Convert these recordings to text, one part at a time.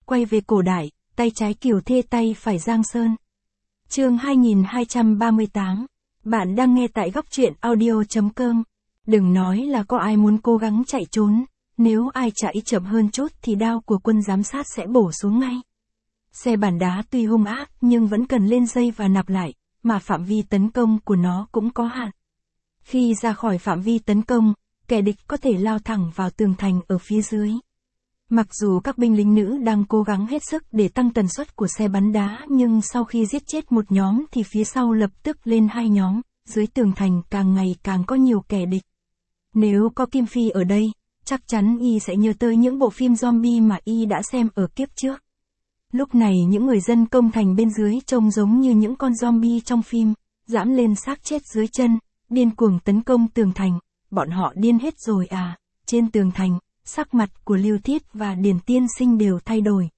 quay về cổ đại, tay trái Kiều Thê tay phải Giang Sơn. Chương 2238. Bạn đang nghe tại góc truyện audio.com. Đừng nói là có ai muốn cố gắng chạy trốn, nếu ai chạy chậm hơn chút thì đao của quân giám sát sẽ bổ xuống ngay. Xe bản đá tuy hung ác nhưng vẫn cần lên dây và nạp lại, mà phạm vi tấn công của nó cũng có hạn. Khi ra khỏi phạm vi tấn công, kẻ địch có thể lao thẳng vào tường thành ở phía dưới. Mặc dù các binh lính nữ đang cố gắng hết sức để tăng tần suất của xe bắn đá, nhưng sau khi giết chết một nhóm thì phía sau lập tức lên hai nhóm, dưới tường thành càng ngày càng có nhiều kẻ địch. Nếu có Kim Phi ở đây, chắc chắn y sẽ nhớ tới những bộ phim zombie mà y đã xem ở kiếp trước. Lúc này những người dân công thành bên dưới trông giống như những con zombie trong phim, dẫm lên xác chết dưới chân, điên cuồng tấn công tường thành. Bọn họ điên hết rồi à? Trên tường thành, sắc mặt của Lưu Thiết và Điền Tiên Sinh đều thay đổi.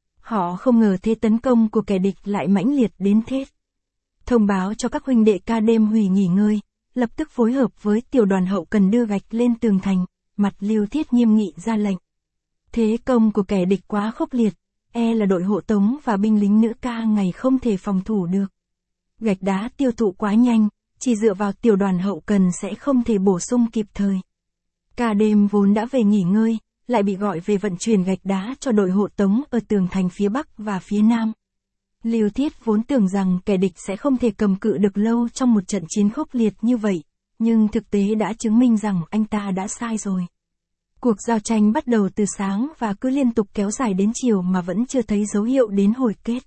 Họ không ngờ thế tấn công của kẻ địch lại mãnh liệt đến thế. Thông báo cho các huynh đệ ca đêm hủy nghỉ ngơi, lập tức phối hợp với tiểu đoàn hậu cần đưa gạch lên tường thành, mặt Lưu Thiết nghiêm nghị ra lệnh. Thế công của kẻ địch quá khốc liệt, là đội hộ tống và binh lính nữ ca ngày không thể phòng thủ được. Gạch đá tiêu thụ quá nhanh, chỉ dựa vào tiểu đoàn hậu cần sẽ không thể bổ sung kịp thời. Ca đêm vốn đã về nghỉ ngơi, lại bị gọi về vận chuyển gạch đá cho đội hộ tống ở tường thành phía Bắc và phía Nam. Lưu Thiết vốn tưởng rằng kẻ địch sẽ không thể cầm cự được lâu trong một trận chiến khốc liệt như vậy, nhưng thực tế đã chứng minh rằng anh ta đã sai rồi. Cuộc giao tranh bắt đầu từ sáng và cứ liên tục kéo dài đến chiều mà vẫn chưa thấy dấu hiệu đến hồi kết.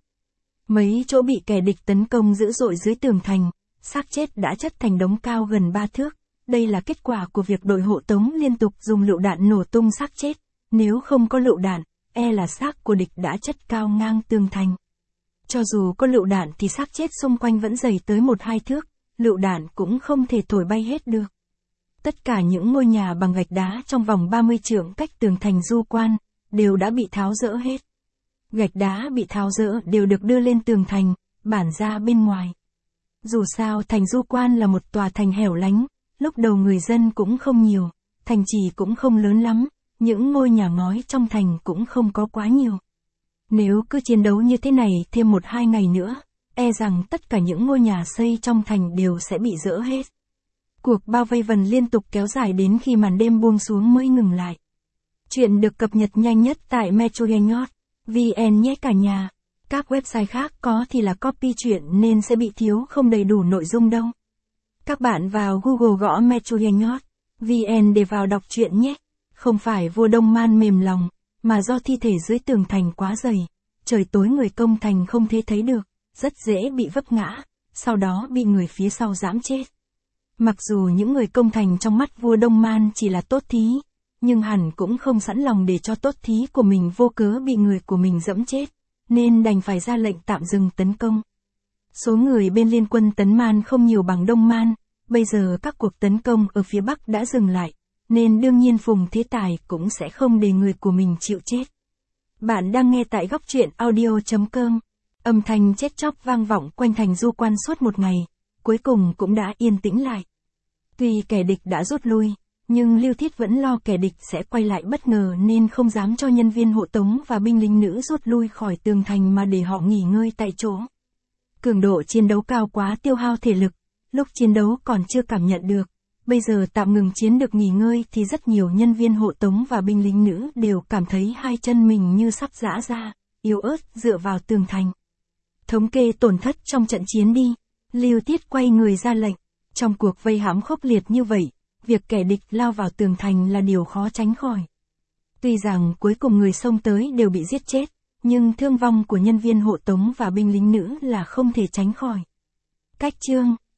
Mấy chỗ bị kẻ địch tấn công dữ dội dưới tường thành, xác chết đã chất thành đống cao gần 3 thước. Đây là kết quả của việc đội hộ tống liên tục dùng lựu đạn nổ tung xác chết. Nếu không có lựu đạn, là xác của địch đã chất cao ngang tường thành. Cho dù có lựu đạn thì xác chết xung quanh vẫn dày tới 1-2 thước, lựu đạn cũng không thể thổi bay hết được. Tất cả những ngôi nhà bằng gạch đá trong vòng 30 trượng cách tường thành Du Quan, đều đã bị tháo dỡ hết. Gạch đá bị tháo dỡ đều được đưa lên tường thành, bản ra bên ngoài. Dù sao thành Du Quan là một tòa thành hẻo lánh, lúc đầu người dân cũng không nhiều, thành trì cũng không lớn lắm, những ngôi nhà ngói trong thành cũng không có quá nhiều. Nếu cứ chiến đấu như thế này thêm 1-2 ngày nữa, rằng tất cả những ngôi nhà xây trong thành đều sẽ bị dỡ hết. Cuộc bao vây vần liên tục kéo dài đến khi màn đêm buông xuống mới ngừng lại. Chuyện được cập nhật nhanh nhất tại metroyengot.vn nhé cả nhà. Các website khác có thì là copy chuyện nên sẽ bị thiếu không đầy đủ nội dung đâu. Các bạn vào Google gõ metroyengot.vn để vào đọc truyện nhé. Không phải vua Đông Man mềm lòng, mà do thi thể dưới tường thành quá dày. Trời tối người công thành không thể thấy được, rất dễ bị vấp ngã, sau đó bị người phía sau giẫm chết. Mặc dù những người công thành trong mắt vua Đông Man chỉ là tốt thí, nhưng hẳn cũng không sẵn lòng để cho tốt thí của mình vô cớ bị người của mình giẫm chết, nên đành phải ra lệnh tạm dừng tấn công. Số người bên liên quân Tấn Man không nhiều bằng Đông Man, bây giờ các cuộc tấn công ở phía Bắc đã dừng lại, nên đương nhiên Phùng Thế Tài cũng sẽ không để người của mình chịu chết. Bạn đang nghe tại góc truyện audio.com. Âm thanh chết chóc vang vọng quanh thành Du Quan suốt một ngày, cuối cùng cũng đã yên tĩnh lại. Tuy kẻ địch đã rút lui, nhưng Lưu Thiết vẫn lo kẻ địch sẽ quay lại bất ngờ nên không dám cho nhân viên hộ tống và binh lính nữ rút lui khỏi tường thành mà để họ nghỉ ngơi tại chỗ. Cường độ chiến đấu cao quá tiêu hao thể lực, lúc chiến đấu còn chưa cảm nhận được, bây giờ tạm ngừng chiến được nghỉ ngơi thì rất nhiều nhân viên hộ tống và binh lính nữ đều cảm thấy hai chân mình như sắp giã ra, yếu ớt dựa vào tường thành. Thống kê tổn thất trong trận chiến đi. Lưu Thiết quay người ra lệnh. Trong cuộc vây hãm khốc liệt như vậy, việc kẻ địch lao vào tường thành là điều khó tránh khỏi. Tuy rằng cuối cùng người xông tới đều bị giết chết, nhưng thương vong của nhân viên hộ tống và binh lính nữ là không thể tránh khỏi. Cách chương